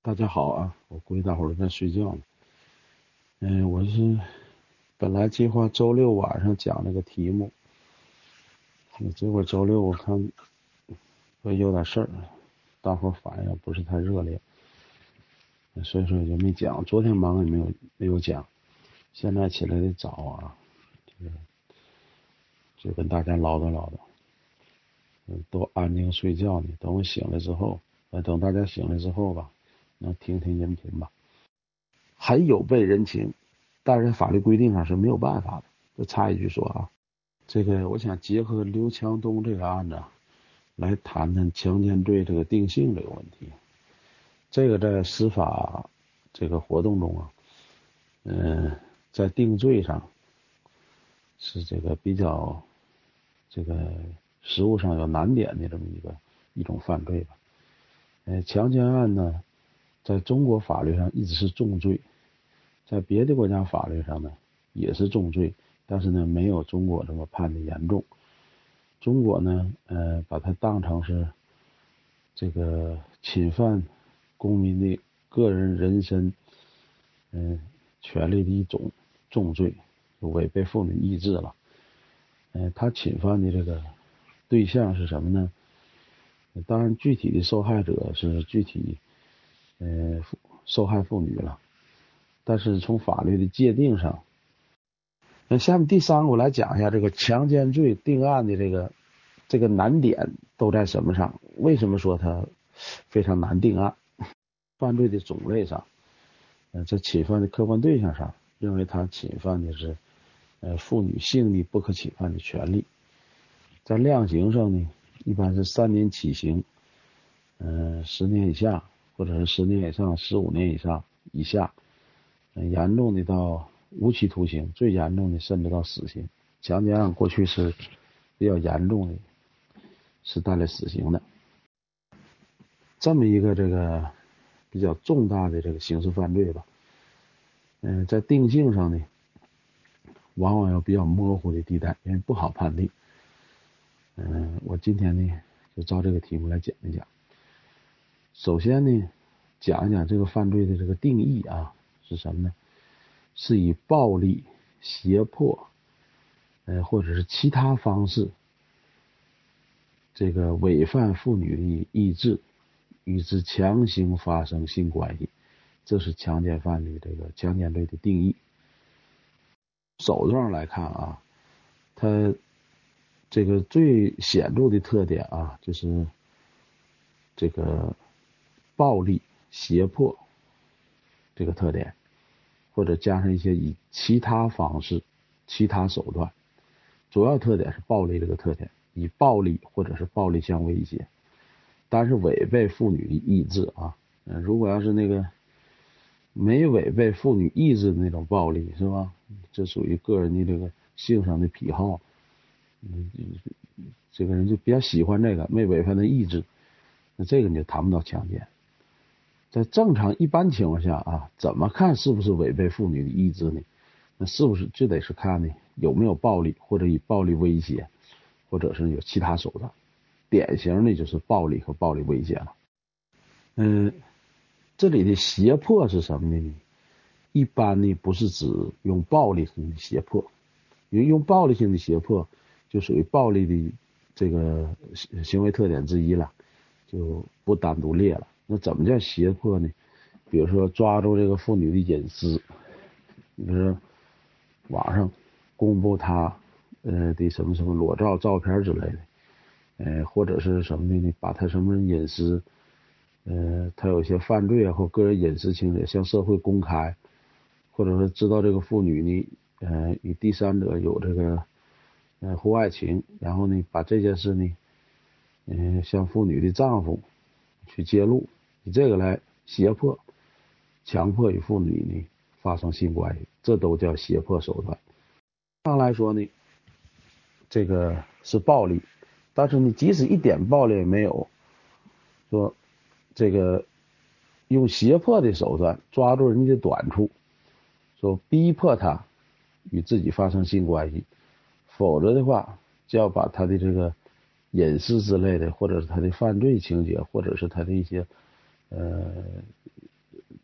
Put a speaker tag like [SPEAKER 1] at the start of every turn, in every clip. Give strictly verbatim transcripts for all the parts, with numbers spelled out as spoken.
[SPEAKER 1] 大家好啊，我估计大伙儿都在睡觉呢。嗯，我是本来计划周六晚上讲这个题目，结果周六我看我有点事儿，大伙儿反应不是太热烈，所以说也就没讲。昨天忙也没有没有讲，现在起来得早啊，这个就跟大家唠叨唠叨，嗯，都安静睡觉呢。等我醒了之后，呃，等大家醒了之后吧，能听听音频吧。很有悖人情，但是在法律规定上是没有办法的。就插一句说啊，这个我想结合刘强东这个案子来谈谈强奸罪这个定性这个问题。这个在司法这个活动中啊，嗯、呃，在定罪上是这个比较这个实务上有难点的这么一个一种犯罪吧。呃，强奸案呢，在中国法律上一直是重罪。在别的国家法律上呢，也是重罪，但是呢，没有中国这么判的严重。中国呢，呃，把它当成是这个侵犯公民的个人人身，嗯、呃，权利的一种重罪，就违背妇女意志了。呃，他侵犯的这个对象是什么呢？当然，具体的受害者是具体，呃，受害妇女了。但是从法律的界定上，那下面第三个我来讲一下这个强奸罪定案的这个这个难点都在什么上？为什么说它非常难定案？犯罪的种类上，呃，在侵犯的客观对象上，认为他侵犯的是呃妇女性的不可侵犯的权利。在量刑上呢，一般是三年起刑，嗯、呃，十年以下，或者是十年以上，十五年以上以下。严重的到无期徒刑，最严重的甚至到死刑。强奸案过去是比较严重的，是带来死刑的。这么一个这个比较重大的这个刑事犯罪吧，嗯、呃，在定性上呢，往往有比较模糊的地带，因为不好判定。嗯、呃，我今天呢就照这个题目来讲一讲。首先呢，讲一讲这个犯罪的这个定义啊是什么呢？是以暴力、胁迫，呃，或者是其他方式，这个违反妇女的意志，与之强行发生性关系，这是强奸犯的这个强奸罪的定义。手段上来看啊，它这个最显著的特点啊，就是这个暴力、胁迫这个特点。或者加上一些以其他方式、其他手段，主要特点是暴力这个特点，以暴力或者是暴力相威胁，但是违背妇女的意志啊。嗯，如果要是那个没违背妇女意志的那种暴力，是吧？这属于个人的这个性上的癖好，嗯，这个人就比较喜欢这个，没违反他意志，那这个你就谈不到强奸。在正常一般情况下啊，怎么看是不是违背妇女的意志呢？那是不是就得是看呢有没有暴力，或者以暴力威胁，或者是有其他手段。典型的就是暴力和暴力威胁了。嗯，这里的胁迫是什么呢？一般呢不是指用暴力性的胁迫，因为用暴力性的胁迫就属于暴力的这个行为特点之一了，就不单独列了。那怎么叫胁迫呢？比如说抓住这个妇女的隐私，比如说网上公布她呃的什么什么裸照照片之类的，呃或者是什么呢？把她什么隐私，呃她有些犯罪啊或个人隐私情节向社会公开，或者说知道这个妇女呢呃与第三者有这个呃婚外情，然后呢把这件事呢嗯、呃、向妇女的丈夫去揭露，以这个来胁迫、强迫与妇女呢发生性关系，这都叫胁迫手段。上来说呢，这个是暴力，但是你即使一点暴力也没有，说这个用胁迫的手段抓住人家的短处，说逼迫他与自己发生性关系，否则的话就要把他的这个隐私之类的，或者是他的犯罪情节，或者是他的一些呃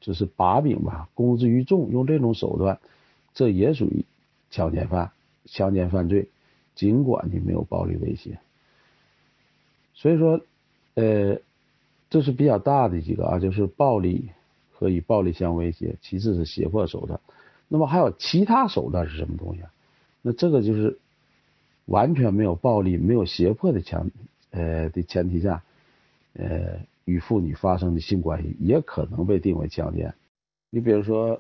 [SPEAKER 1] 就是把柄吧，公之于众，用这种手段，这也属于强奸犯、强奸犯罪，尽管你没有暴力威胁。所以说，呃，这是比较大的几个啊，就是暴力和以暴力相威胁，其次是胁迫手段。那么还有其他手段是什么东西啊？那这个就是完全没有暴力、没有胁迫的强呃的前提下，呃，与妇女发生的性关系，也可能被定为强奸。你比如说，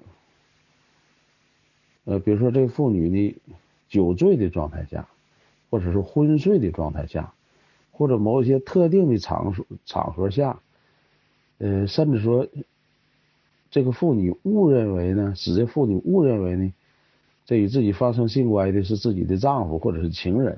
[SPEAKER 1] 呃，比如说这个妇女呢，酒醉的状态下，或者是昏睡的状态下，或者某一些特定的场所场合下，呃，甚至说这个妇女误认为呢，使这妇女误认为呢，这与自己发生性关系的是自己的丈夫或者是情人，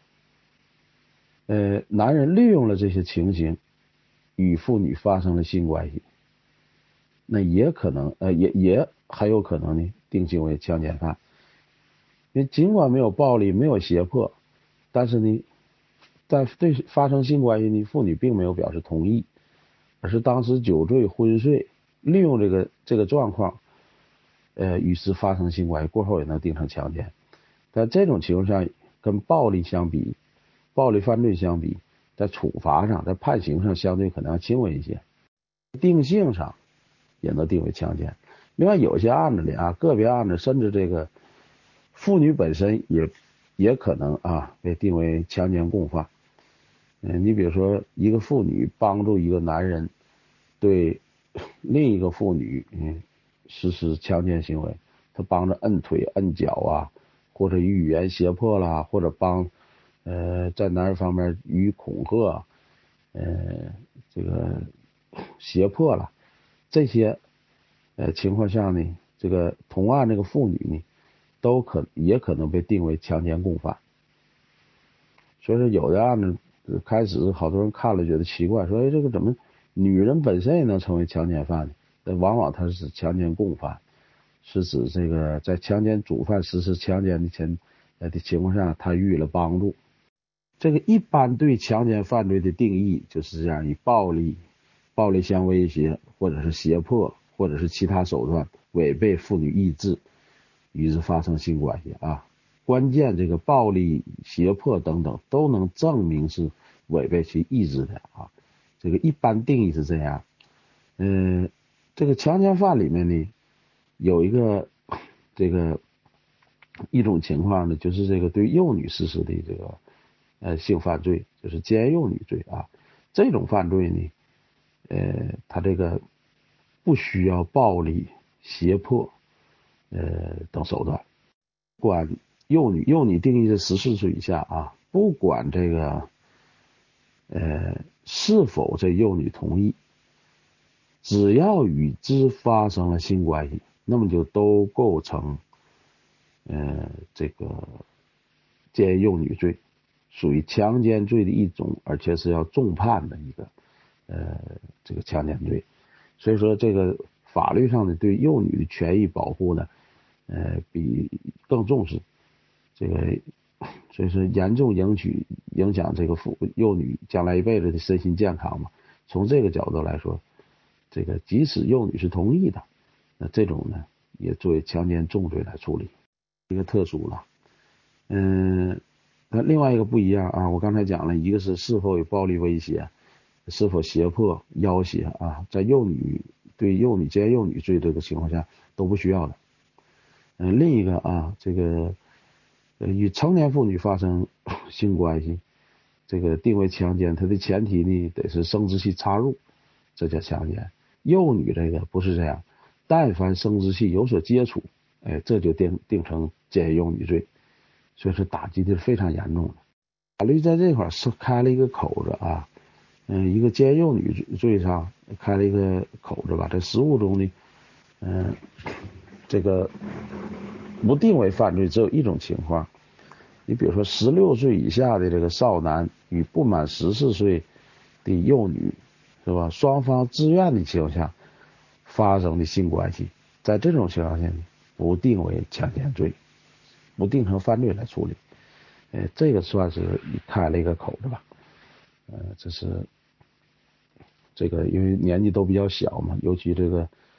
[SPEAKER 1] 呃，男人利用了这些情形，与妇女发生了性关系，那也可能，呃，也也还有可能呢，定性为强奸犯。因为尽管没有暴力，没有胁迫，但是呢，在对发生性关系呢，妇女并没有表示同意，而是当时酒醉昏睡，利用这个这个状况，呃，与之发生性关系，过后也能定成强奸。在这种情况下，跟暴力相比，暴力犯罪相比，在处罚上，在判刑上相对可能要轻微一些，定性上也能定为强奸。另外有些案子里啊，个别案子甚至这个妇女本身也也可能啊被定为强奸共犯。嗯、呃，你比如说一个妇女帮助一个男人对另一个妇女嗯实施强奸行为，他帮着摁腿摁脚啊，或者语言胁迫啦，或者帮呃在男人方面予以恐吓，呃这个胁迫了，这些呃情况下呢，这个同案这个妇女呢，都可也可能被定为强奸共犯。所以说有的案子开始好多人看了觉得奇怪，说哎这个怎么女人本身也能成为强奸犯呢？那往往它是指强奸共犯，是指这个在强奸主犯实施强奸的前呃的情况下，他予以了帮助。这个一般对强奸犯罪的定义就是这样，以暴力、暴力相威胁，或者是胁迫，或者是其他手段违背妇女意志，与之发生性关系啊。关键这个暴力、胁迫等等都能证明是违背其意志的啊。这个一般定义是这样。嗯、呃，这个强奸犯里面呢，有一个这个一种情况呢，就是这个对幼女实施的这个呃性犯罪，就是奸幼女罪啊。这种犯罪呢，呃，他这个不需要暴力、胁迫呃等手段，管幼女，幼女定义是十四岁以下啊，不管这个呃是否这幼女同意，只要与之发生了性关系，那么就都构成呃这个奸幼女罪，属于强奸罪的一种，而且是要重判的一个呃这个强奸罪。所以说这个法律上的对幼女的权益保护呢，呃比更重视这个，所以说严重影取影响这个妇幼女将来一辈子的身心健康嘛。从这个角度来说，这个即使幼女是同意的，那这种呢也作为强奸重罪来处理，一个特殊了。嗯，那另外一个不一样啊，我刚才讲了一个是是否有暴力威胁，是否胁迫要挟啊，在幼女对幼女奸幼女罪这个情况下都不需要的。嗯，另一个啊，这个呃与成年妇女发生性关系，这个定为强奸，它的前提呢得是生殖器插入，这叫强奸。幼女这个不是这样，但凡生殖器有所接触，哎，这就定定成奸幼女罪，所以说打击的是非常严重的。法律在这块是开了一个口子啊，嗯，一个奸幼女罪上开了一个口子吧，在实务中呢，嗯，这个不定为犯罪只有一种情况，你比如说十六岁以下的这个少男与不满十四岁的幼女，是吧？双方自愿的情况下发生的性关系，在这种情况下呢，不定为强奸罪，不定成犯罪来处理。呃，这个算是开了一个口子吧。呃，这是这个因为年纪都比较小嘛，尤其这个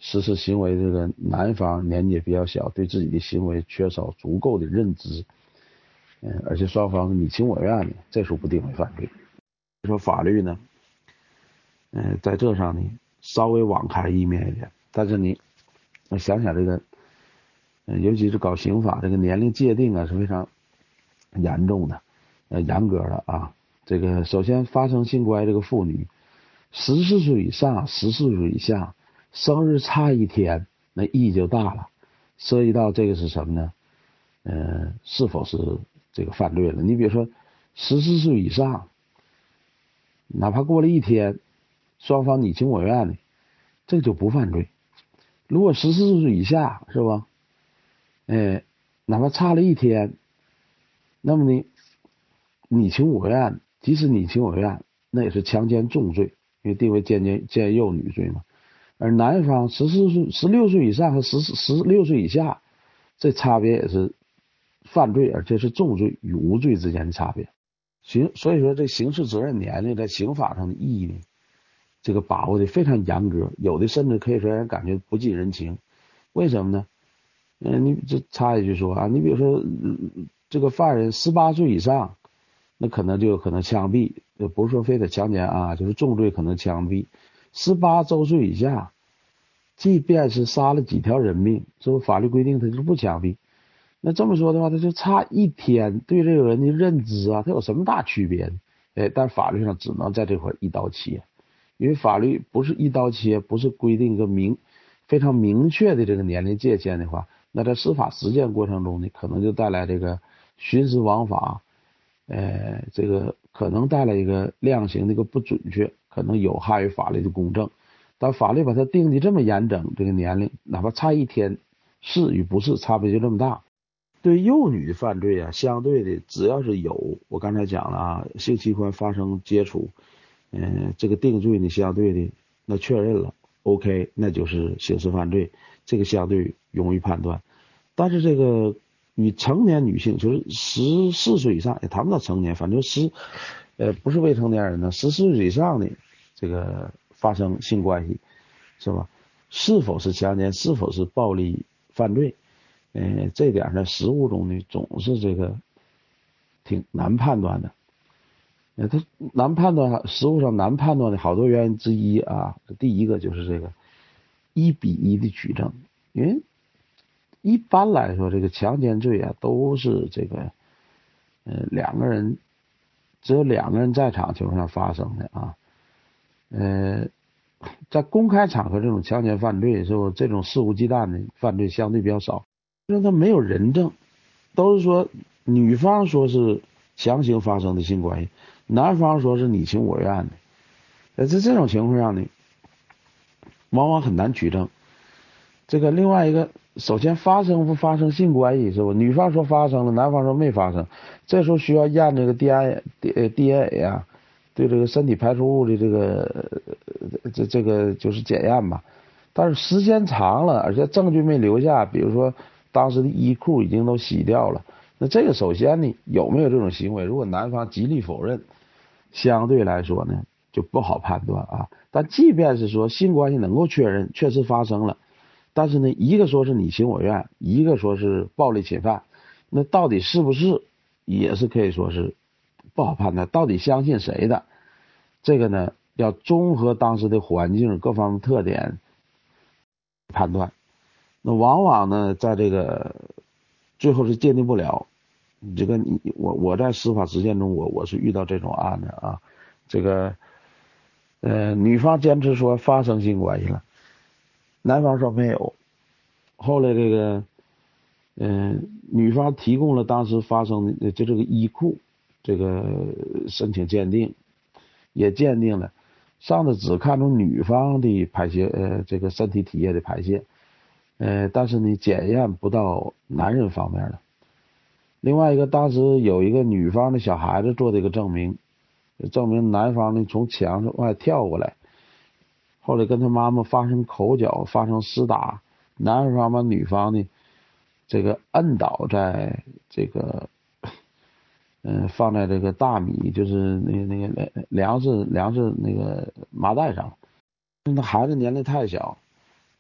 [SPEAKER 1] 实施行为这个男方年纪也比较小，对自己的行为缺少足够的认知，嗯，而且双方你情我愿的，这时候不定为犯罪。说法律呢，嗯，在这上呢稍微网开一面一点，但是你想想这个，嗯，尤其是搞刑法这个年龄界定啊是非常严重的，呃，严格的啊。这个首先发生性关系这个妇女，十四岁以上、十四岁以下，生日差一天，那意义就大了。涉及到这个是什么呢？呃，是否是这个犯罪了？你比如说十四岁以上，哪怕过了一天，双方你情我愿的，这就不犯罪。如果十四岁以下，是吧？哎，哪怕差了一天，那么呢，你情我愿，即使你情我愿，那也是强奸重罪，因为定为奸奸奸幼女罪嘛。而男方十四岁、十六岁以上和十十六岁以下，这差别也是犯罪，而且是重罪与无罪之间的差别。行，所以说这刑事责任年龄在刑法上的意义呢，这个把握的非常严格，有的甚至可以说让人感觉不近人情。为什么呢？嗯、呃，你这插一句说啊，你比如说、嗯、这个犯人十八岁以上，那可能就有可能枪毙，不是说非得强奸啊，就是重罪可能枪毙。十八周岁以下，即便是杀了几条人命，是不是法律规定他就不枪毙？那这么说的话，他就差一天，对这个人的认知啊，他有什么大区别呢？哎，但法律上只能在这块一刀切，因为法律不是一刀切，不是规定一个明非常明确的这个年龄界限的话，那在司法实践过程中呢，可能就带来这个徇私枉法，呃，这个可能带来一个量刑的一个不准确，可能有害于法律的公正。但法律把它定的这么严整，这个年龄哪怕差一天，是与不是差别就这么大。对幼女的犯罪啊，相对的只要是有，我刚才讲了啊，性器官发生接触，嗯、呃，这个定罪呢相对的那确认了 ，OK， 那就是刑事犯罪，这个相对容易判断。但是这个与成年女性，就是十四岁以上，也谈不到成年，反正十，呃，不是未成年人呢，十四岁以上的这个发生性关系，是吧？是否是强奸，是否是暴力犯罪？呃，这点在实务中呢，总是这个挺难判断的。呃，它难判断，实务上难判断的好多原因之一啊，第一个就是这个一比一的举证，因为一般来说，这个强奸罪啊，都是这个呃两个人只有两个人在场情况下发生的啊。呃，在公开场合这种强奸犯罪，是不这种肆无忌惮的犯罪相对比较少，因为他没有人证，都是说女方说是强行发生的性关系，男方说是你情我愿的。呃，在这种情况下呢，往往很难取证。这个另外一个，首先发生不发生性关系是吧？女方说发生了，男方说没发生，这时候需要验这个 D N A D N A 啊，对这个身体排出物的这个这这个就是检验吧。但是时间长了，而且证据没留下，比如说当时的衣裤已经都洗掉了，那这个首先呢有没有这种行为？如果男方极力否认，相对来说呢就不好判断啊。但即便是说性关系能够确认确实发生了，但是呢，一个说是你情我愿，一个说是暴力侵犯，那到底是不是也是可以说是不好判断，到底相信谁的？这个呢，要综合当时的环境各方面特点判断。那往往呢，在这个最后是鉴定不了。这个你我我在司法实践中，我我是遇到这种案子啊，这个呃女方坚持说发生性关系了，男方说没有。后来这个嗯、呃，女方提供了当时发生的就这个衣裤，这个申请鉴定，也鉴定了，上次只看出女方的排泄，呃，这个身体体液的排泄，呃，但是呢，检验不到男人方面的。另外一个，当时有一个女方的小孩子做的一个证明，证明男方呢从墙上外跳过来，后来跟他妈妈发生口角，发生厮打，男方把女方呢这个摁倒在这个嗯、呃、放在这个大米就是那个那个粮食粮食那个麻袋上，那孩子年龄太小，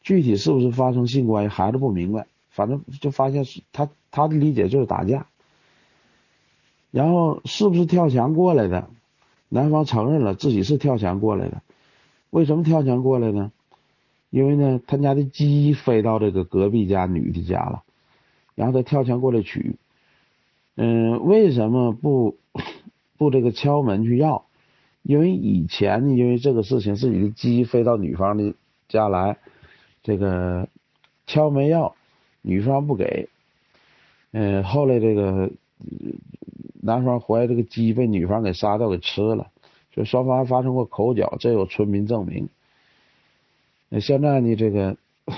[SPEAKER 1] 具体是不是发生性关系孩子不明白，反正就发现是他他的理解就是打架。然后是不是跳墙过来的？男方承认了自己是跳墙过来的。为什么跳墙过来呢？因为呢，他家的鸡飞到这个隔壁家女的家了，然后他跳墙过来取。嗯，为什么不不这个敲门去要？因为以前因为这个事情自己的鸡飞到女方的家来，这个敲门要，女方不给。嗯，后来这个男方怀这个鸡被女方给杀掉给吃了，所以双方还发生过口角，这有村民证明。那现在呢，这个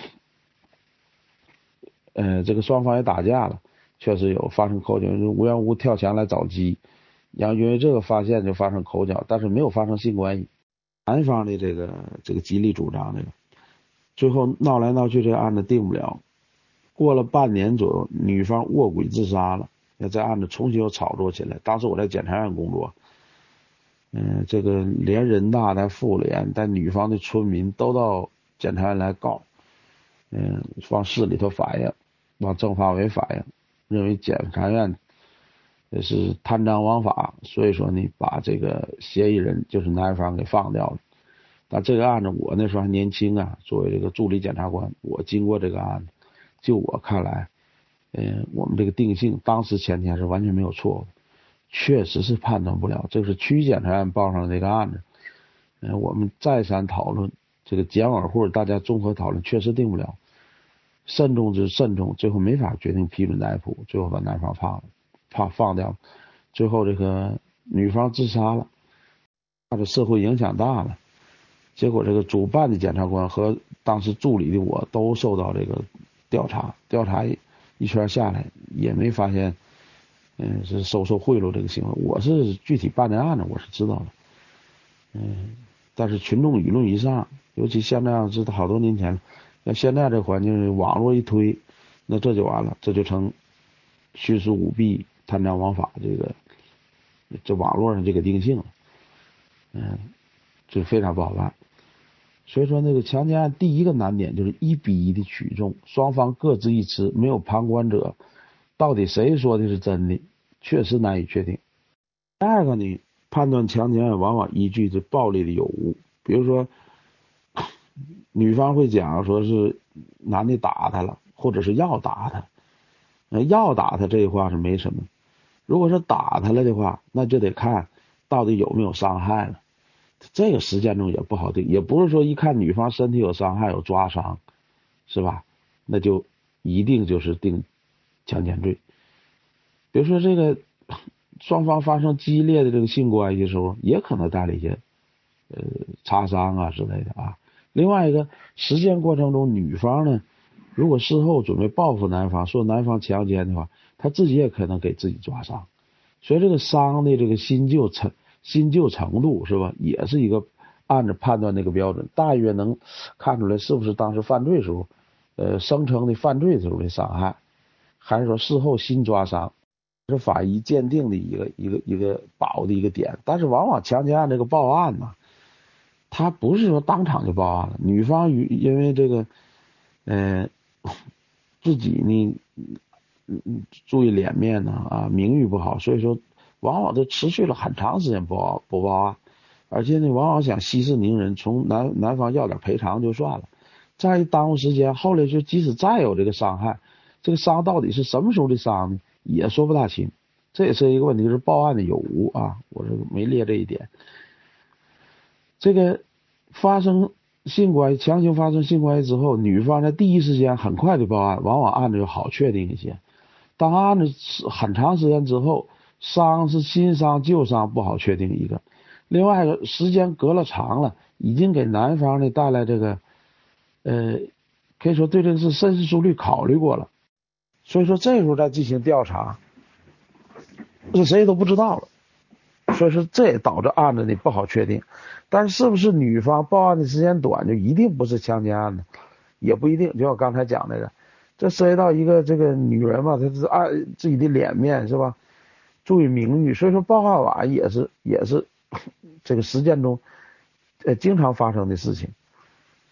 [SPEAKER 1] 呃这个双方也打架了，确实有发生口角，就无缘无故跳墙来找鸡，然后因为这个发现就发生口角，但是没有发生性关系。男方的这个这个极力主张这个，最后闹来闹去，这个案子定不了。过了半年左右，女方卧轨自杀了，那这案子重新又炒作起来。当时我在检察院工作，嗯、呃，这个连人大带妇联带女方的村民都到检察院来告，嗯、呃，往市里头反映，往政法委反映，认为检察院这是贪赃枉法，所以说呢，把这个嫌疑人就是男方给放掉了。但这个案子我那时候还年轻啊，作为这个助理检察官，我经过这个案子，就我看来，呃，我们这个定性当时前提还是完全没有错误，确实是判断不了。这是区检察院报上的这个案子，呃，我们再三讨论，这个检委会大家综合讨论，确实定不了。慎重之慎重，最后没法决定批准逮捕，最后把男方放了，放放掉了。最后这个女方自杀了，他的社会影响大了。结果这个主办的检察官和当时助理的我都受到这个调查，调查一圈下来也没发现，嗯，是收受贿赂这个行为。我是具体办的案子我是知道的，嗯，但是群众舆论一上，尤其像那样是好多年前，像现在这个环境，网络一推，那这就完了，这就成徇私舞弊、贪赃枉法这个这网络上这个定性了，嗯，就非常不好办。所以说那个强奸案第一个难点就是一比一的取众，双方各执一词，没有旁观者，到底谁说的是真的，确实难以确定。第二个呢，判断强奸案往往依据是暴力的有无，比如说女方会讲说是男的打她了，或者是要打她，呃，要打她这一话是没什么，如果是打她了的话，那就得看到底有没有伤害了。这个实践中也不好定，也不是说一看女方身体有伤害有抓伤，是吧？那就一定就是定强奸罪。比如说这个双方发生激烈的这个性关系的时候，也可能带来一些呃擦伤啊之类的啊。另外一个实践过程中，女方呢，如果事后准备报复男方，说男方强奸的话，她自己也可能给自己抓伤。所以这个伤的这个新旧程新旧程度是吧，也是一个按着判断那个标准，大约能看出来是不是当时犯罪时候，呃，声称的犯罪时候的伤害，还是说事后新抓伤，是法医鉴定的一个一个一个把握的一个点。但是往往强奸案这个报案呢，他不是说当场就报案了，女方与因为这个，呃，自己呢，嗯，注意脸面呢啊，名誉不好，所以说往往都持续了很长时间不报不报案，而且呢，往往想息事宁人，从男男方要点赔偿就算了，再一耽误时间，后来就即使再有这个伤害，这个伤到底是什么时候的伤呢，也说不大清。这也是一个问题，就是报案的有无啊，我这个没列这一点。这个发生性关系，强行发生性关系之后，女方在第一时间很快的报案，往往案子就好确定一些。当案子很长时间之后，伤是新伤旧伤不好确定一个。另外一个时间隔了长了，已经给男方呢带来这个，呃，可以说对这个事深思熟虑考虑过了。所以说这时候再进行调查，是谁都不知道了。所以说这也导致案子呢不好确定。但是是不是女方报案的时间短就一定不是强奸案呢？也不一定。就像我刚才讲那个，这涉及到一个这个女人嘛，她是按自己的脸面是吧，注意名誉，所以说报案晚也是也是这个实践中呃经常发生的事情。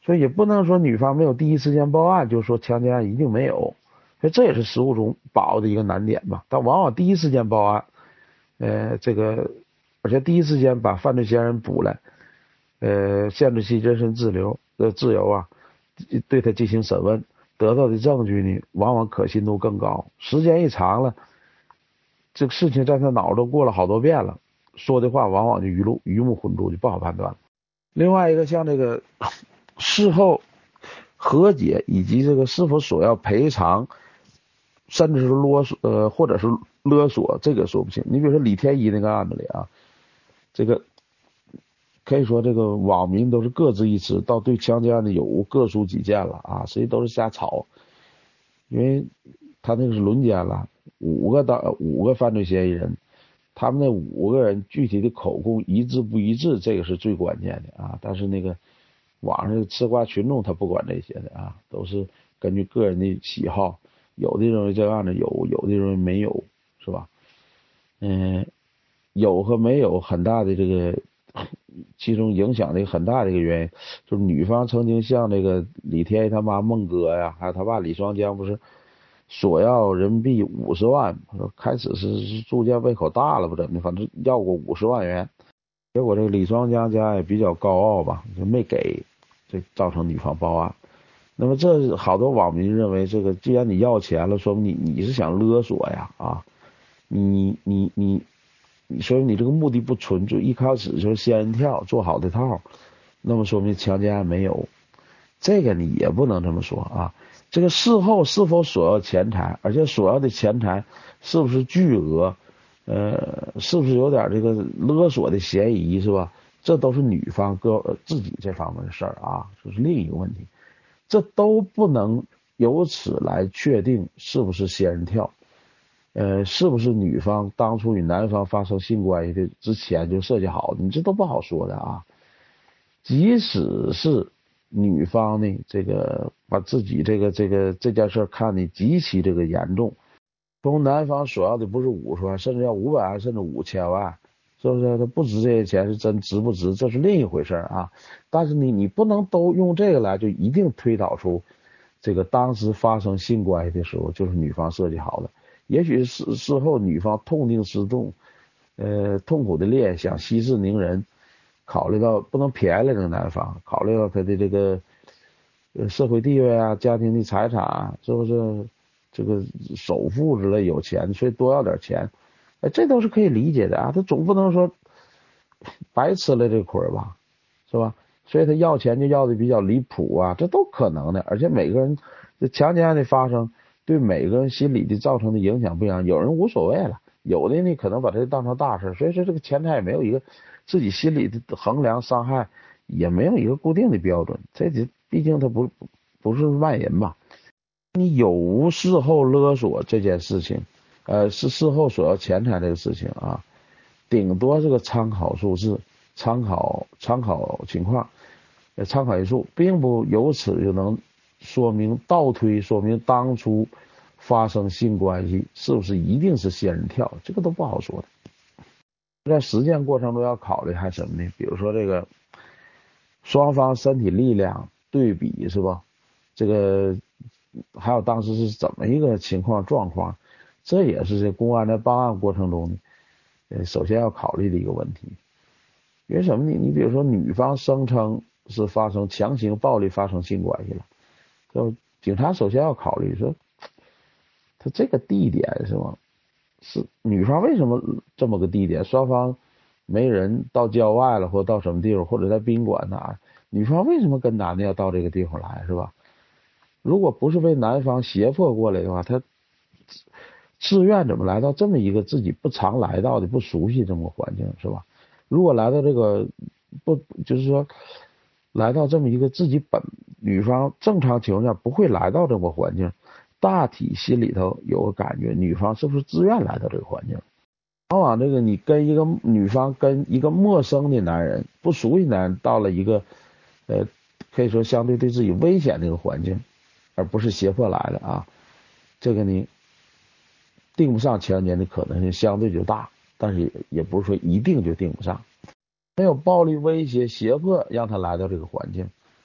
[SPEAKER 1] 所以也不能说女方没有第一时间报案，就说强奸案一定没有，所以这也是实务中把握的一个难点吧。但往往第一时间报案，呃，这个而且第一时间把犯罪嫌疑人捕来，呃，限制其人身自由的自由啊，对他进行审问，得到的证据呢，往往可信度更高。时间一长了，这个事情在他脑中过了好多遍了，说的话往往就鱼路鱼目混珠，就不好判断了。另外一个像这个事后和解以及这个是否索要赔偿，甚至是啰嗦呃或者是勒索，这个说不清。你比如说李天一那个案子里啊，这个可以说这个网民都是各执一词，到对强奸案的有无各抒己见了啊，实际都是瞎吵。因为他那个是轮奸了，五个当五个犯罪嫌疑人，他们那五个人具体的口供一致不一致，这个是最关键的啊。但是那个网上的吃瓜群众他不管这些的啊，都是根据个人的喜好，有的认为这个案子有，有的认为没有，是吧？嗯，有和没有很大的这个，其中影响的一个很大的一个原因，就是女方曾经向这个李天一他妈孟哥呀，还有他爸李双江不是索要人民币五十万，开始是是逐渐胃口大了不怎么的，反正要过五十万元，结果这个李双江家也比较高傲吧，就没给，这造成女方报案。那么这好多网民认为，这个既然你要钱了，说明你你是想勒索呀啊，你你你你说你这个目的不纯，就一开始就是仙人跳做好的套，那么说明强奸案没有。这个你也不能这么说啊。这个事后是否索要钱财，而且索要的钱财是不是巨额，呃，是不是有点这个勒索的嫌疑，是吧？这都是女方个自己这方面的事儿啊，这是另一个问题。这都不能由此来确定是不是仙人跳，呃，是不是女方当初与男方发生性关系的之前就设计好的，你这都不好说的啊。即使是女方呢，这个把自己这个这个这件事看得极其这个严重，从男方索要的不是五十万，甚至要五百万，甚至五千万，是不是？他不值这些钱，是真值不值，这是另一回事啊。但是你你不能都用这个来就一定推导出这个当时发生性关系的时候就是女方设计好的，也许事事后女方痛定思痛，呃，痛苦的练想息事宁人，考虑到不能偏爱这个男方，考虑到他的这个呃社会地位啊、家庭的财产啊，是不是？这个首付之类有钱，所以多要点钱，哎，这都是可以理解的啊。他总不能说白吃了这亏吧，是吧？所以他要钱就要的比较离谱啊，这都可能的。而且每个人这强奸案的发生，对每个人心理的造成的影响不一样，有人无所谓了，有的呢可能把这当成大事，所以说这个钱财也没有一个自己心理的衡量伤害，也没有一个固定的标准。这毕竟他不不是万人嘛。你有无事后勒索这件事情，呃，是事后索要钱财这个事情啊，顶多是个参考数字，参考参考情况，呃，参考因素，并不由此就能说明倒推说明当初发生性关系是不是一定是仙人跳，这个都不好说的。在实践过程中要考虑还什么呢？比如说这个双方身体力量对比，是吧？这个还有当时是怎么一个情况状况，这也是这公安在办案过程中呃首先要考虑的一个问题。因为什么呢？你比如说女方声称是发生强行暴力发生性关系了，就警察首先要考虑说他这个地点是吗？是女方为什么这么个地点？双方没人，到郊外了，或到什么地方，或者在宾馆哪，女方为什么跟男的要到这个地方来，是吧？如果不是被男方胁迫过来的话，他自愿怎么来到这么一个自己不常来到的、不熟悉这么个环境，是吧？如果来到这个不，就是说来到这么一个自己本女方正常情况下不会来到这个环境，大体心里头有个感觉，女方是不是自愿来到这个环境？往往这个你跟一个女方跟一个陌生的男人、不熟悉男人到了一个呃可以说相对对自己危险的一个环境，而不是胁迫来的啊，这个呢定不上强奸的可能性相对就大，但是也也不是说一定就定不上。没有暴力威胁胁迫让他来到这个环境，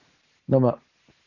[SPEAKER 1] 那么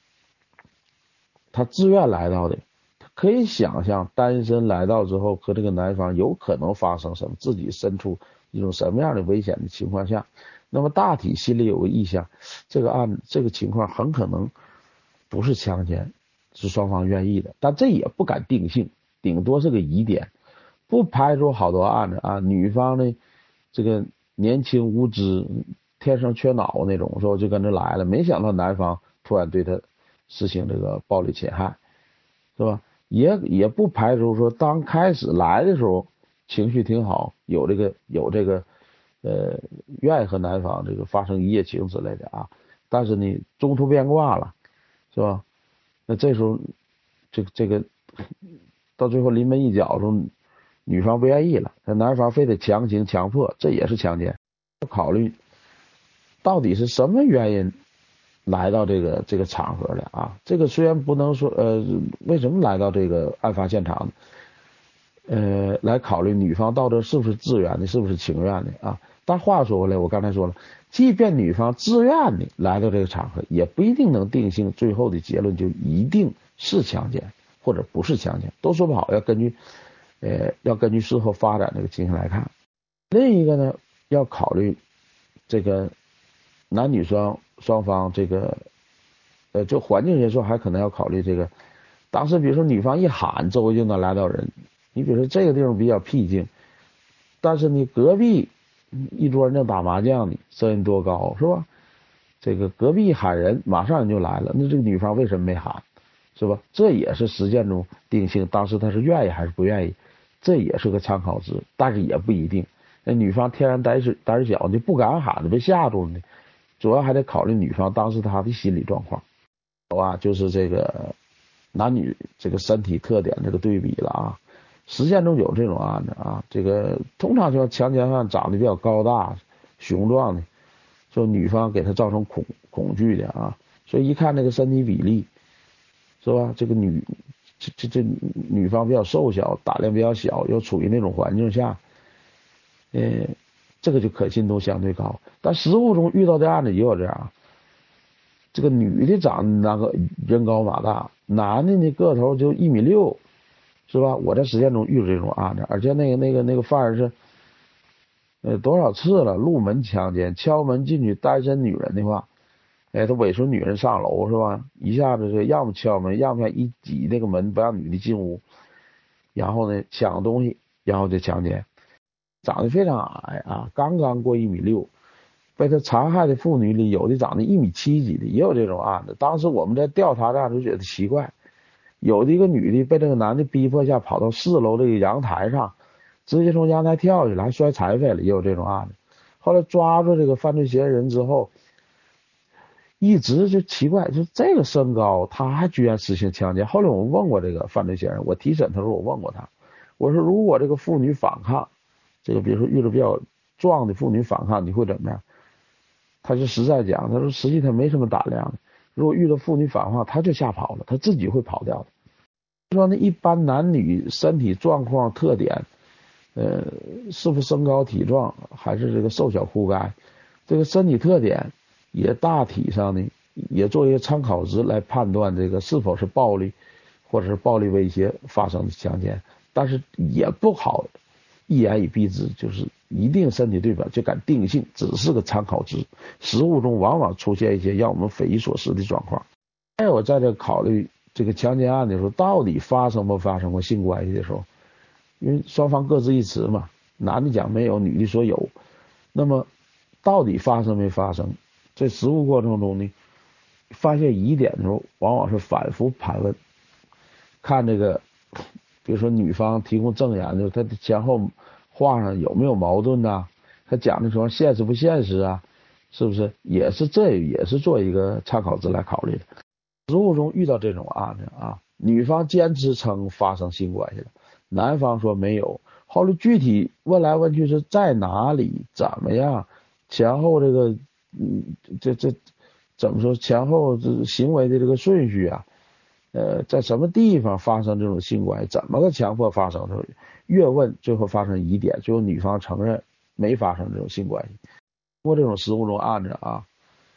[SPEAKER 1] 他自愿来到的，可以想象单身来到之后和这个男方有可能发生什么，自己身处一种什么样的危险的情况下，那么大体心里有个意向，这个案这个情况很可能不是强奸，是双方愿意的，但这也不敢定性，顶多是个疑点，不排除好多案子啊，女方呢这个年轻无知，天生缺脑那种，说就跟着来了，没想到男方突然对他实行这个暴力侵害，是吧？也也不排除说刚开始来的时候情绪挺好，有这个有这个呃愿意和男方这个发生一夜情之类的啊，但是呢中途变卦了，是吧？那这时候这个这个到最后临门一脚的时候，女方不愿意了，那男方非得强行强迫，这也是强奸。要考虑到底是什么原因来到这个这个场合的啊？这个虽然不能说呃为什么来到这个案发现场，呃来考虑女方到底是不是自愿的，是不是情愿的啊？但话说回来，我刚才说了，即便女方自愿的来到这个场合，也不一定能定性最后的结论就一定是强奸或者不是强奸，都说不好，要根据呃要根据事后发展这个情形来看。另一个呢，要考虑这个男女双双方这个呃就环境因素，还可能要考虑这个当时比如说女方一喊，周围就能来到人，你比如说这个地方比较僻静，但是你隔壁一桌人正打麻将呢，声音多高是吧？这个隔壁喊人，马上人就来了，那这个女方为什么没喊？是吧？这也是实践中定性当时她是愿意还是不愿意，这也是个参考值，但是也不一定。那女方天然胆胆小，就不敢喊的，被吓住了呢。主要还得考虑女方当时她的心理状况。好吧，就是这个男女这个身体特点这个对比了啊。实践中有这种案子啊，这个通常情况强奸犯长得比较高大雄壮的，说女方给他造成恐恐惧的啊，所以一看这个身体比例，是吧？这个女这这这女方比较瘦小，胆量比较小，又处于那种环境下，呃，这个就可信度相对高。但实务中遇到的案子也有这样，这个女的长得那个人高马大，男的呢个头就一米六，是吧？我在实践中遇到这种案子，而且那个那个那个犯人是，呃，多少次了，入门强奸，敲门进去，单身女人的话，哎，他尾随女人上楼是吧？一下子是要么敲门，要么一挤那个门不让女的进屋，然后呢抢东西，然后就强奸。长得非常矮啊，刚刚过一米六，被他残害的妇女里有的长得一米七几的，也有这种案子。当时我们在调查这案子就觉得奇怪，有的一个女的被这个男的逼迫下跑到四楼这个阳台上，直接从阳台跳下来摔残废了，也有这种案子。后来抓住这个犯罪嫌疑人之后，一直就奇怪，就这个身高他还居然实行强奸。后来我们问过这个犯罪嫌疑人，我提审他说我问过他，我说如果这个妇女反抗，这个比如说遇到比较壮的妇女反抗，你会怎么样？他就实在讲，他说实际他没什么胆量，如果遇到妇女反抗，他就吓跑了，他自己会跑掉的。说呢，一般男女身体状况特点，呃，是不是身高体壮，还是这个瘦小枯干，这个身体特点也大体上呢，也作为参考值来判断这个是否是暴力或者是暴力威胁发生的强奸，但是也不好一言以蔽之，就是一定身体对比就敢定性，只是个参考值。实务中往往出现一些让我们匪夷所思的状况。还有在这考虑这个强奸案的时候，到底发生没发生过性关系的时候，因为双方各执一词嘛，男的讲没有，女的说有，那么到底发生没发生？在实务过程中呢，发现疑点的时候，往往是反复盘问，看这个，比如说女方提供证言的时候，他的前后话上有没有矛盾呐、啊？他讲的时候现实不现实啊？是不是？也是这也是做一个参考值来考虑的。实务中遇到这种案子啊，女方坚持称发生性关系了，男方说没有，后来具体问来问去是在哪里，怎么样，前后这个，嗯，这这怎么说前后这行为的这个顺序啊，呃，在什么地方发生这种性关系，怎么个强迫发生的，越问最后发生疑点，最后女方承认没发生这种性关系。通过这种实务中案子啊。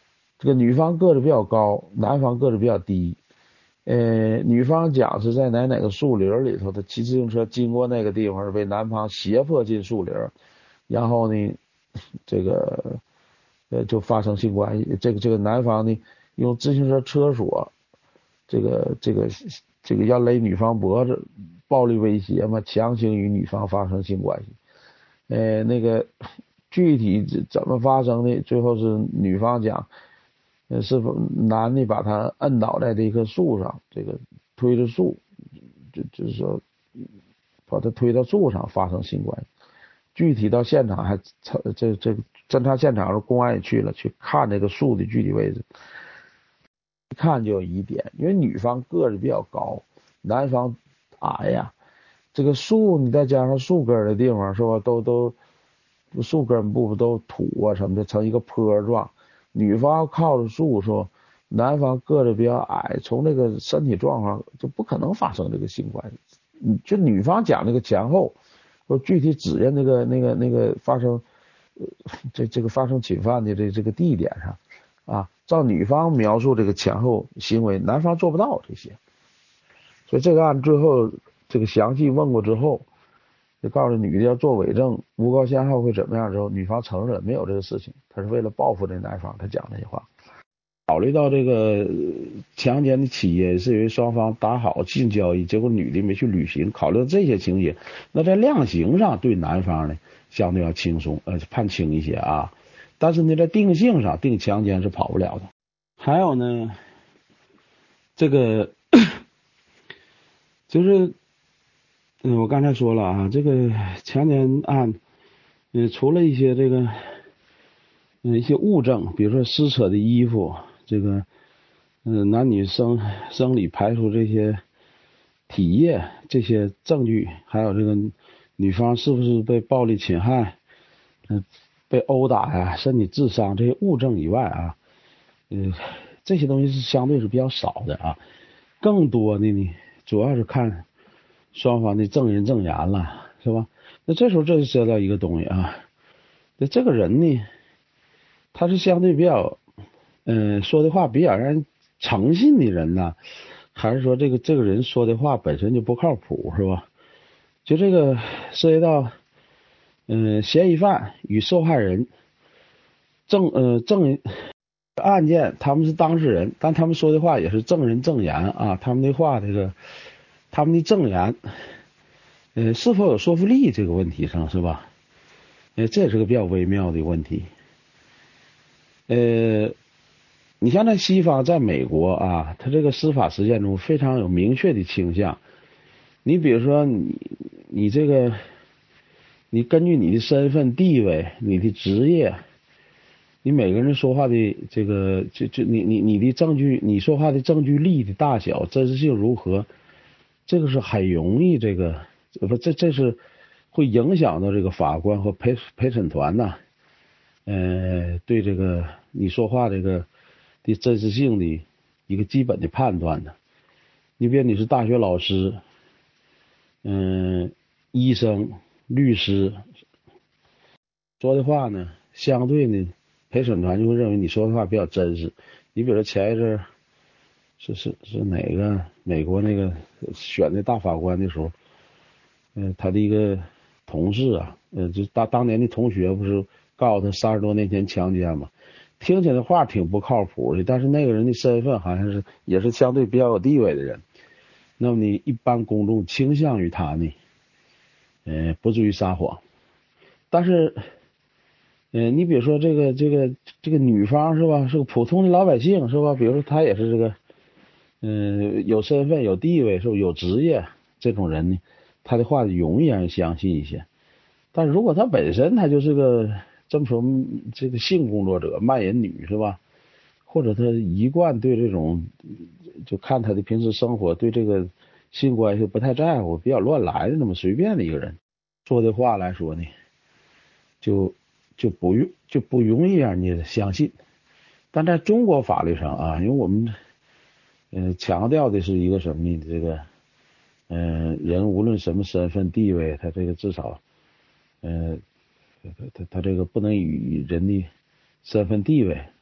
[SPEAKER 1] 这个女方个子比较高，男方个子比较低。呃，女方讲是在哪哪个树林里头，她骑自行车经过那个地方，被男方胁迫进树林，然后呢，这个呃就发生性关系。这个这个男方呢用自行车车锁，这个这个这个要勒女方脖子，暴力威胁嘛，强行与女方发生性关系。呃，那个具体怎么发生的，最后是女方讲。是否男的把他摁倒在这棵树上，这个推着树，就就是说把他推到树上发生性关系。具体到现场还这这侦查现场时候，公安也去了，去看这个树的具体位置，一看就有疑点，因为女方个子比较高，男方矮呀，这个树你再加上树根的地方是吧，都都树根部都土啊什么的，成一个坡状。女方靠着树说，男方个子比较矮，从这个身体状况就不可能发生这个性关系。就女方讲这个前后，说具体指认那个那个那个发生，呃、这这个发生侵犯的这这个地点上，啊，照女方描述这个前后行为，男方做不到这些。所以这个案最后这个详细问过之后，就告诉女的要做伪证，诬告陷害会怎么样之后，女方承认没有这个事情，她是为了报复这男方，她讲这些话。考虑到这个强奸的起因是因为双方打好性交易，结果女的没去履行，考虑到这些情节，那在量刑上对男方呢相对要轻松，呃判轻一些啊。但是呢，在定性上定强奸是跑不了的。还有呢，这个就是嗯，我刚才说了啊，这个强奸案，嗯，除了一些这个，嗯，一些物证，比如说撕扯的衣服，这个，嗯，男女生生理排出这些体液这些证据，还有这个女方是不是被暴力侵害，嗯，被殴打呀、身体致伤这些物证以外啊，嗯，这些东西是相对是比较少的啊，更多的呢，主要是看双方的证人证言了，是吧？那这时候这就涉及到一个东西啊，那这个人呢，他是相对比较，嗯、呃，说的话比较让人诚信的人呢，还是说这个这个人说的话本身就不靠谱，是吧？就这个涉及到，嗯、呃，嫌疑犯与受害人证呃证案件，他们是当事人，但他们说的话也是证人证言啊，他们的话这个他们的证言。呃，是否有说服力这个问题上是吧？呃，这也是个比较微妙的问题。呃，你像在西方，在美国啊，他这个司法实践中非常有明确的倾向。你比如说你，你这个，你根据你的身份地位、你的职业，你每个人说话的这个，就就你你你的证据，你说话的证据力的大小、真实性如何，这个是很容易这个。不，这这是会影响到这个法官和陪陪审团呐，呃，对这个你说话这个的真实性的一个基本的判断的。你比如你是大学老师，嗯、呃，医生、律师，说的话呢，相对呢，陪审团就会认为你说的话比较真实。你比如说前一阵是是是哪个美国那个选的大法官的时候。嗯、呃，他的一个同事啊，呃，就当当年的同学不是告诉他三十多年前强奸嘛，听起来话挺不靠谱的，但是那个人的身份好像是也是相对比较有地位的人，那么你一般公众倾向于他呢，呃，不至于撒谎，但是，呃，你比如说这个这个这个女方是吧，是个普通的老百姓是吧，比如说他也是这个，嗯、呃，有身份有地位是吧，有职业这种人呢。他的话容易让人相信一些，但如果他本身他就是个这么说这个性工作者卖淫女是吧？或者他一贯对这种就看他的平时生活对这个性关系不太在乎，比较乱来的那么随便的一个人，说的话来说呢，就就不用就不容易让人家相信。但在中国法律上啊，因为我们呃强调的是一个什么呢？这个。嗯、呃，人无论什么身份地位，他这个至少，呃，他他他这个不能以人的身份地位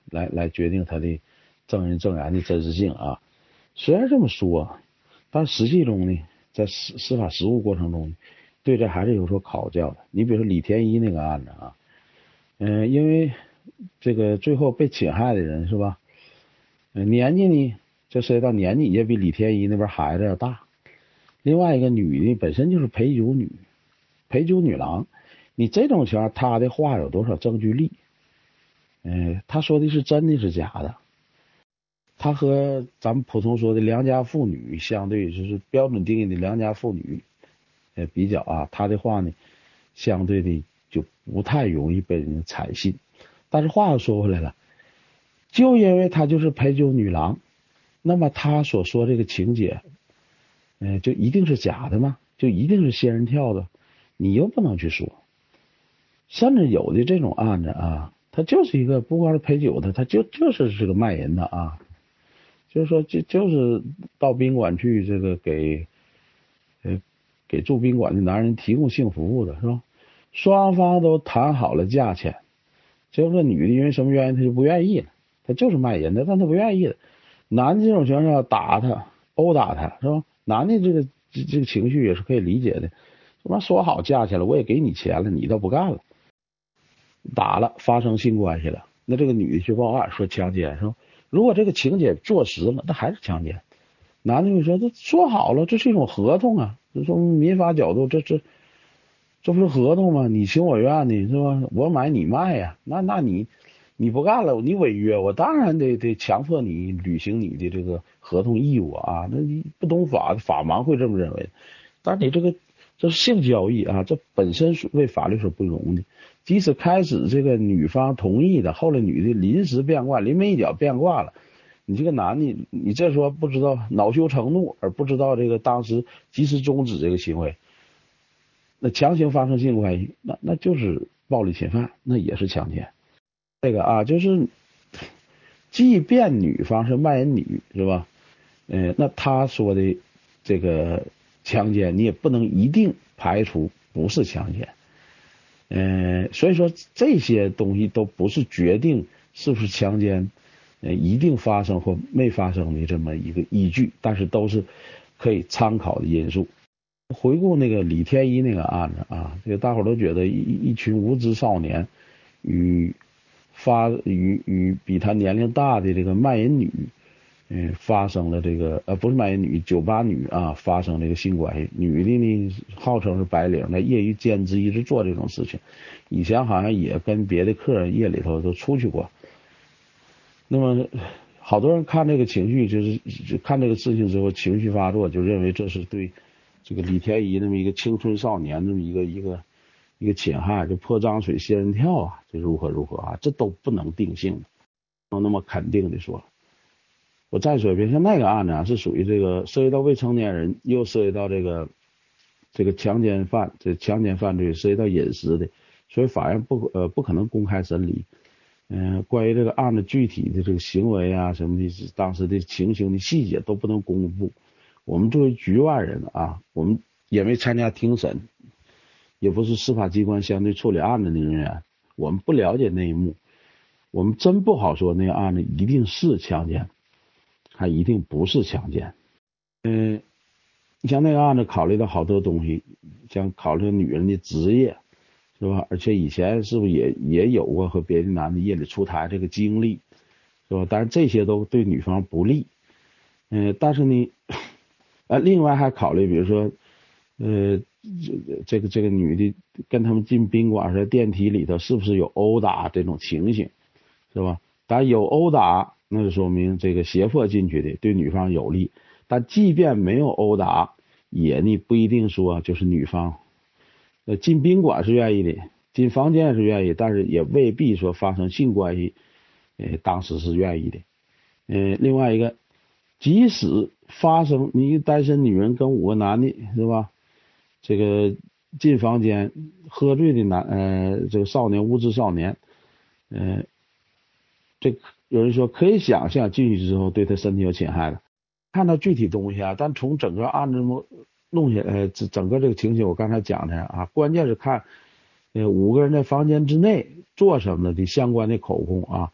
[SPEAKER 1] 来来决定他的证人证言的真实性啊。虽然这么说，但实际中呢，在司司法实务过程中，对这还是有所考教的。你比如说李天一那个案子啊，嗯、呃，因为这个最后被侵害的人是吧，呃，年纪呢，这涉及到年纪也比李天一那边孩子要大。另外一个女的本身就是陪酒女，陪酒女郎，你这种情况，她的话有多少证据力？嗯、呃，她说的是真的是假的？她和咱们普通说的良家妇女相对，就是标准定义的良家妇女，呃，比较啊，她的话呢，相对的就不太容易被人采信。但是话又说回来了，就因为她就是陪酒女郎，那么她所说这个情节，呃，就一定是假的吗？就一定是仙人跳的？你又不能去说。甚至有的这种案子啊，他就是一个不光是陪酒的，他就就是是个卖淫的啊。就是说，就就是到宾馆去，这个给呃给住宾馆的男人提供性服务的是吧？双方都谈好了价钱，结果这女的因为什么原因她就不愿意了，她就是卖淫的，但她不愿意的。男的这种情况下打她、殴打她是吧？男的这个这这个情绪也是可以理解的，什么说好价钱了，我也给你钱了，你倒不干了，打了，发生性关系了，那这个女的去报案说强奸是吧？如果这个情节坐实了，那还是强奸。男的会说：“这说好了，这是一种合同啊。就从民法角度，这这这不是合同吗？你情我愿的是吧？我买你卖呀、啊，那那你你不干了，你违约，我当然得得强迫你履行你的这个合同义务啊。那你不懂法，法盲会这么认为。但是你这个这是性交易啊，这本身是为法律所不容的。即使开始这个女方同意的，后来女的临时变卦，临门一脚变卦了。”你这个男的，你这时候不知道恼羞成怒，而不知道这个当时及时终止这个行为，那强行发生性关系，那那就是暴力侵犯，那也是强奸。这个啊，就是即便女方是卖淫女，是吧？呃，那他说的这个强奸，你也不能一定排除不是强奸。呃，所以说这些东西都不是决定是不是强奸。呃，一定发生或没发生的这么一个依据，但是都是可以参考的因素。回顾那个李天一那个案子啊，这个大伙都觉得一一群无知少年与发与与比他年龄大的这个卖淫女，嗯，发生了这个呃不是卖淫女，酒吧女啊，发生这个性关系。女的呢号称是白领，那业余兼职一直做这种事情，以前好像也跟别的客人夜里头都出去过。那么，好多人看这个情绪，就是就看这个事情之后情绪发作，就认为这是对这个李天一那么一个青春少年那么一个一个一个侵害，就泼脏水、仙人跳啊，这如何如何啊，这都不能定性的，不能那么肯定的说。我再说一遍，像那个案子啊，是属于这个涉及到未成年人，又涉及到这个这个强奸犯，这强奸犯罪涉及到隐私的，所以法院不呃不可能公开审理。嗯、呃，关于这个案子具体的这个行为啊什么的，当时的情形的细节都不能公布。我们作为局外人啊，我们也没参加庭审，也不是司法机关相对处理案子的人员，我们不了解内幕，我们真不好说那个案子一定是强奸，还一定不是强奸。嗯、呃，你像那个案子考虑到好多东西，像考虑女人的职业。是吧？而且以前是不是也也有过和别的男的夜里出台这个经历，是吧？但是这些都对女方不利。嗯、呃，但是呢，呃，另外还考虑，比如说，呃，这这个这个女的跟他们进宾馆在电梯里头，是不是有殴打这种情形，是吧？但有殴打，那就说明这个胁迫进去的对女方有利。但即便没有殴打，也呢不一定说就是女方。呃，进宾馆是愿意的，进房间是愿意，但是也未必说发生性关系，呃，当时是愿意的。呃，另外一个，即使发生你一个单身女人跟五个男的，是吧？这个进房间喝醉的男呃，这个少年无知少年，呃，这有人说可以想象进去之后对他身体有侵害的，看到具体东西啊，但从整个案子弄下来，整整个这个情形我刚才讲的啊，关键是看呃五个人在房间之内做什么的相关的口供啊，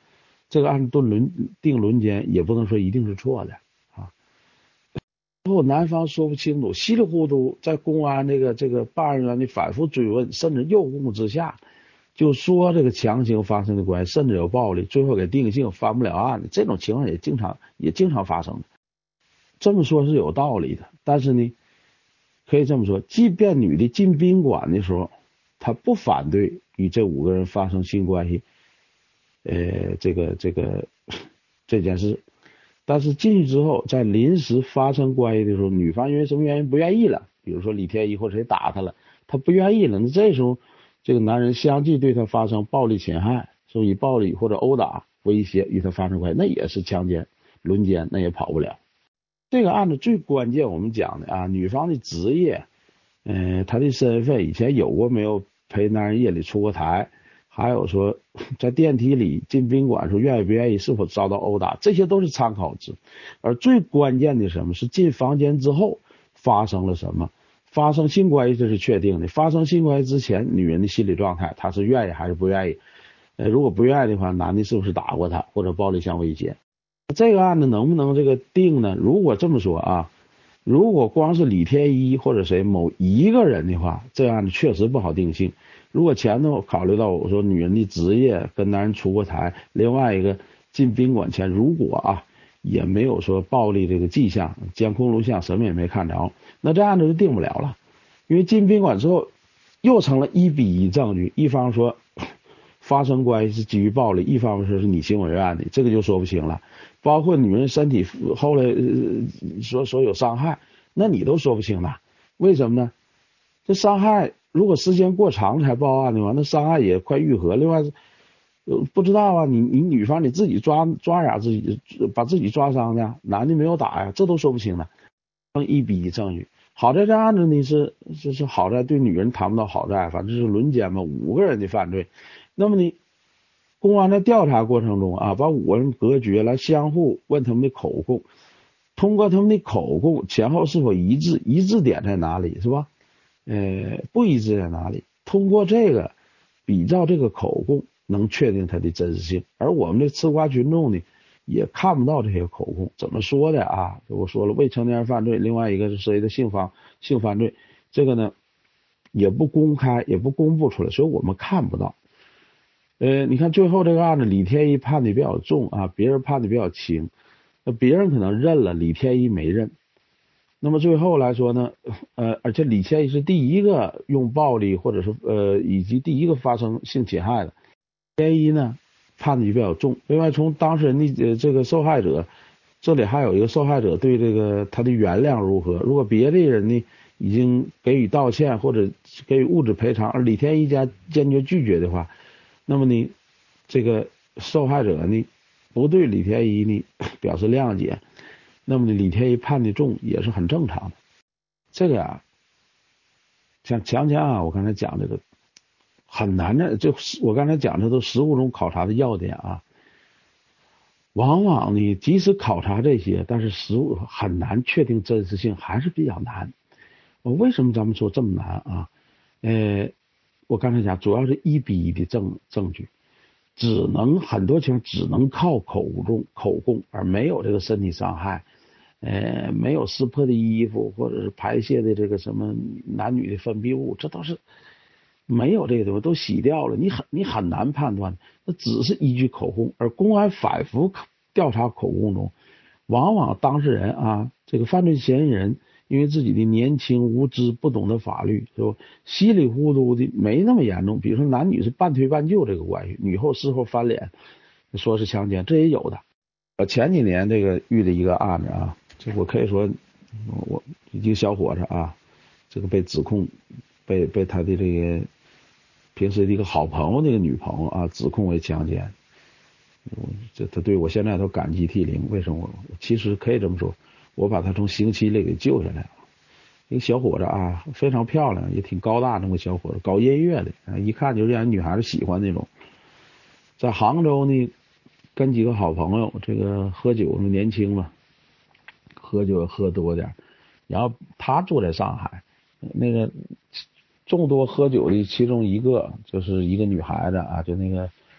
[SPEAKER 1] 这个按顿轮定轮奸也不能说一定是错的啊。然后男方说不清楚，稀里糊涂在公安这个这个办案人员的反复追问甚至诱供之下，就说这个强行发生的关系，甚至有暴力，最后给定性翻不了案的，这种情况也经常也经常发生的。这么说是有道理的，但是呢，可以这么说，即便女的进宾馆的时候，她不反对与这五个人发生性关系，呃，这个这个这件事，但是进去之后，在临时发生关系的时候，女方因为什么原因不愿意了，比如说李天一或者谁打她了，她不愿意了，那这时候这个男人相继对她发生暴力侵害，所以暴力或者殴打、威胁与她发生关系，那也是强奸、轮奸，那也跑不了。这个案子最关键，我们讲的啊，女方的职业，嗯、呃，她的身份，以前有过没有陪男人夜里出过台，还有说在电梯里进宾馆时候愿意不愿意，是否遭到殴打，这些都是参考值。而最关键的什么是进房间之后发生了什么，发生性关系这是确定的，发生性关系之前女人的心理状态，她是愿意还是不愿意？呃，如果不愿意的话，男的是不是打过她或者暴力相威胁？这个案子能不能这个定呢？如果这么说啊，如果光是李天一或者谁某一个人的话，这案子确实不好定性。如果前头考虑到我说女人的职业跟男人出过台，另外一个进宾馆前如果啊也没有说暴力这个迹象，监控录像什么也没看着，那这案子就定不了了。因为进宾馆之后又成了一比一证据，一方说发生关系是基于暴力，一方面说是你情我愿的，这个就说不清了。包括女人身体后来、呃、说说有伤害，那你都说不清了。为什么呢？这伤害如果时间过长才报案的话，那伤害也快愈合。另外，呃，不知道啊，你你女方你自己抓抓呀，自己把自己抓伤的，男的没有打呀，这都说不清了。一比一证据。好在这案子呢是是是好在对女人谈不到好在，反正是轮奸嘛，五个人的犯罪。那么呢？公安在调查过程中啊，把五个人隔绝了，相互问他们的口供，通过他们的口供前后是否一致，一致点在哪里，是吧？呃，不一致在哪里？通过这个比照这个口供，能确定它的真实性。而我们的吃瓜群众呢，也看不到这些口供，怎么说的啊？我说了，未成年人犯罪，另外一个是涉及的性方性犯罪，这个呢也不公开，也不公布出来，所以我们看不到。呃，你看最后这个案子，李天一判的比较重啊，别人判的比较轻，那别人可能认了，李天一没认。那么最后来说呢，呃，而且李天一是第一个用暴力或者是呃以及第一个发生性侵害的，天一呢判的就比较重。另外，从当事人的呃这个受害者，这里还有一个受害者对这个他的原谅如何？如果别的人呢已经给予道歉或者给予物质赔偿，而李天一家坚决拒绝的话，那么呢，这个受害者呢不对李天一呢表示谅解，那么呢李天一判的重也是很正常的。这个啊，像强强啊，我刚才讲这个很难的，就我刚才讲的都实务中考察的要点啊，往往呢即使考察这些，但是实务很难确定真实性，还是比较难。我为什么咱们说这么难啊？呃，我刚才讲主要是一比一的证证据。只能很多情况只能靠口供口供，而没有这个身体伤害，呃，没有撕破的衣服或者是排泄的这个什么男女的分泌物，这都是没有这个东西，都洗掉了，你很你很难判断，那只是依据口供。而公安反复调查口供中，往往当事人啊，这个犯罪嫌疑人因为自己的年轻无知，不懂得法律，就稀里糊涂的没那么严重。比如说男女是半推半就这个关系，女后事后翻脸说是强奸，这也有的。我前几年这个遇的一个案子啊，这我可以说我一个小伙子啊，这个被指控被被他的这个平时的一个好朋友那个女朋友啊指控为强奸，这他对我现在都感激涕零。为什么？我其实可以这么说，我把他从刑期里给救下来了。一个小伙子啊，非常漂亮，也挺高大那么个小伙子，搞音乐的啊，一看就让人女孩子喜欢那种。在杭州呢，跟几个好朋友这个喝酒，年轻嘛，喝酒喝多点，然后他住在上海，那个众多喝酒的其中一个就是一个女孩子啊，就那个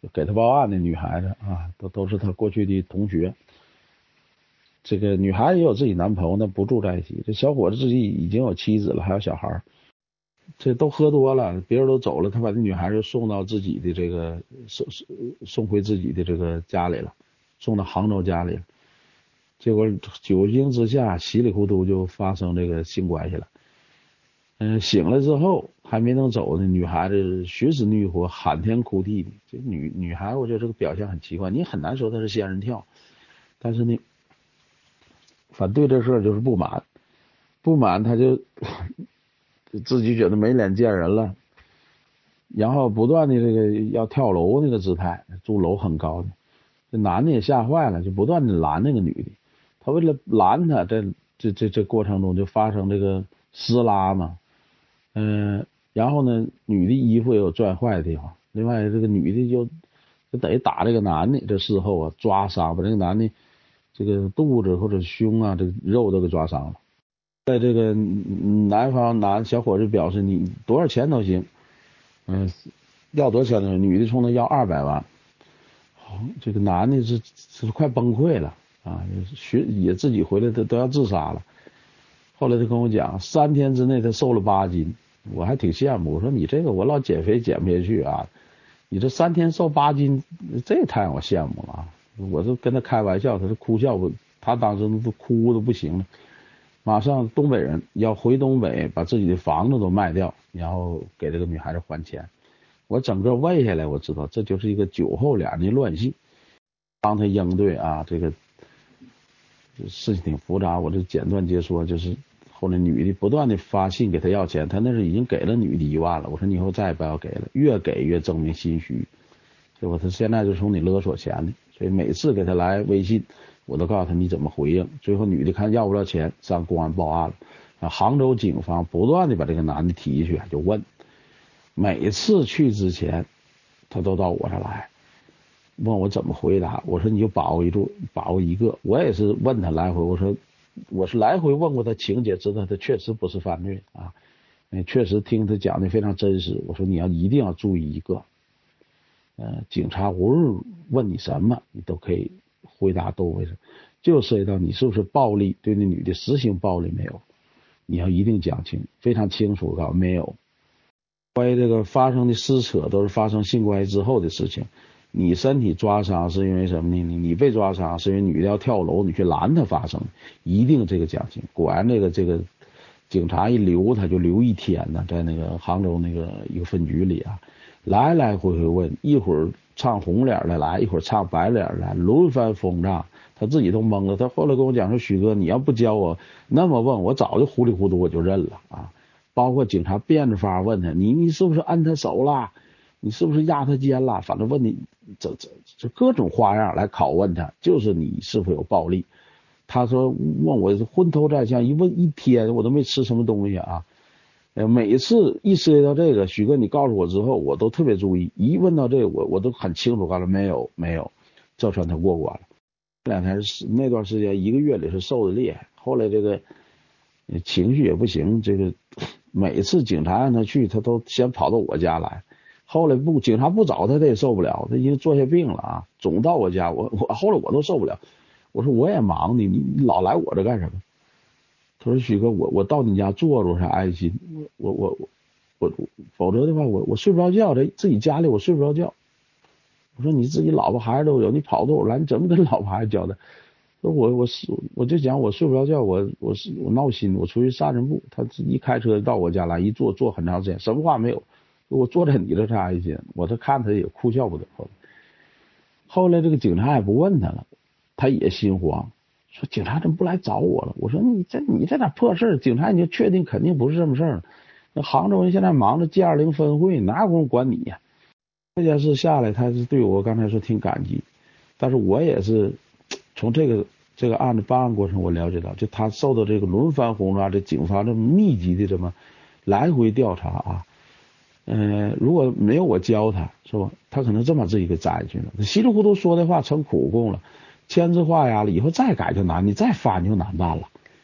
[SPEAKER 1] 给他报案的女孩子啊，都都是他过去的同学。这个女孩也有自己男朋友，但不住在一起。这小伙子自己已经有妻子了，还有小孩，这都喝多了，别人都走了，他把这女孩就送到自己的这个送送回自己的这个家里了，送到杭州家里了。结果酒精之下稀里糊涂就发生这个性关系了。嗯，醒了之后还没能走呢，女孩子寻死觅活，喊天哭地的。这女女孩，我觉得这个表现很奇怪，你很难说她是仙人跳，但是呢，反对这事儿就是不满，不满她就自己觉得没脸见人了，然后不断的这个要跳楼那个姿态，住楼很高的，这男的也吓坏了，就不断的拦那个女的。他为了拦她，这这这这过程中就发生这个撕拉嘛。嗯、呃，然后呢，女的衣服也有拽坏的地方。另外，这个女的就就等于打这个男的，这事后啊抓伤，把这个男的这个肚子或者胸啊，这个肉都给抓伤了。在这个男方男小伙子表示，你多少钱都行，嗯、呃，要多少钱都行。女的冲他要二百万，这个男的是是快崩溃了啊，学也自己回来都都要自杀了。后来他跟我讲，三天之内他瘦了八斤。我还挺羡慕，我说你这个我老减肥减不下去啊，你这三天瘦八斤，这也太让我羡慕了啊！我就跟他开玩笑，他是哭笑不，他当时都哭的不行了。马上东北人要回东北，把自己的房子都卖掉，然后给这个女孩子还钱。我整个问下来，我知道这就是一个酒后两人的乱性。帮他应对啊，这个事情挺复杂，我就简短截说，就是后来女的不断的发信给他要钱，他那是已经给了女的一万了。我说你以后再也不要给了，越给越证明心虚，结果他现在就从你勒索钱的，所以每次给他来微信，我都告诉他你怎么回应。最后女的看要不了钱，上公安报案了。啊，杭州警方不断的把这个男的提去，就问，每次去之前，他都到我这来。问我怎么回答，我说你就把握一住，把握一个。我也是问他来回，我说我是来回问过他情节，知道他确实不是犯罪啊，确实听他讲的非常真实。我说你要一定要注意一个，呃，警察无论问你什么，你都可以回答都为什么，就涉及到你是不是暴力对那女的实行暴力没有，你要一定讲清，非常清楚告没有。关于这个发生的撕扯都是发生性关系之后的事情。你身体抓伤是因为什么呢？你你被抓伤是因为女的要跳楼，你去拦她发生，一定这个讲清。果然这个这个警察一留他就留一天呢，在那个杭州那个一个分局里啊，来来回回问，一会儿唱红脸的来，一会儿唱白脸来，轮番轰炸，他自己都懵了。他后来跟我讲说，许哥，你要不教我那么问，我早就糊里糊涂我就认了啊。包括警察变着法问他，你你是不是摁他手了？你是不是压他肩了？反正问你这这这各种花样来拷问他，就是你是否有暴力。他说问我昏头转向，一问一天我都没吃什么东西啊。每次一涉及到这个，许哥你告诉我之后，我都特别注意，一问到这个我我都很清楚，告诉没有没有，这算他过关了。两天那段时间一个月里是受的厉害，后来这个情绪也不行，这个每次警察让他去，他都先跑到我家来。后来不，警察不找他，他也受不了，他已经坐下病了啊，总到我家，我我后来我都受不了，我说我也忙你，你老来我这干什么？他说许哥，我我到你家坐坐才安心，我我我我，否则的话我我睡不着觉，在自己家里我睡不着觉。我说你自己老婆孩子都有，你跑到我来，你怎么跟老婆孩子交代？说我我我就讲我睡不着觉，我我是我闹心，我出去散散步。他一开车到我家来，一坐坐很长时间，什么话没有。我坐在你这才安心，我这看他也哭笑不得。后来这个警察也不问他了，他也心慌，说警察怎么不来找我了？我说你这你这点破事，警察你就确定肯定不是这么事儿。那杭州人现在忙着 G 二零 分会，哪有功夫管你呀？这件事下来，他是对我刚才说挺感激，但是我也是从这个这个案子办案过程，我了解到，就他受到这个轮番轰炸，这警方这么密集的这么来回调查啊。呃，如果没有我教他，是吧？他可能真把自己给栽进去了。稀里糊涂说的话成苦供了，签字画押了，以后再改就难，你再翻就难办了。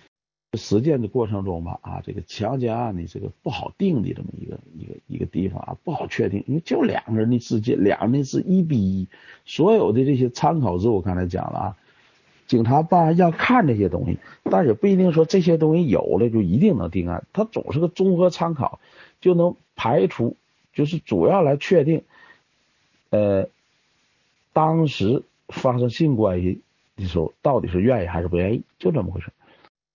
[SPEAKER 1] 实践的过程中吧，啊，这个强奸案的这个不好定的这么一个一个一个地方啊，不好确定，因为就两个人的之间，两个人是一比一，所有的这些参考值我刚才讲了啊，警察办案要看这些东西，但是不一定说这些东西有了就一定能定案，它总是个综合参考，就能排除，就是主要来确定，呃，当时发生性关系的时候到底是愿意还是不愿意，就这么回事。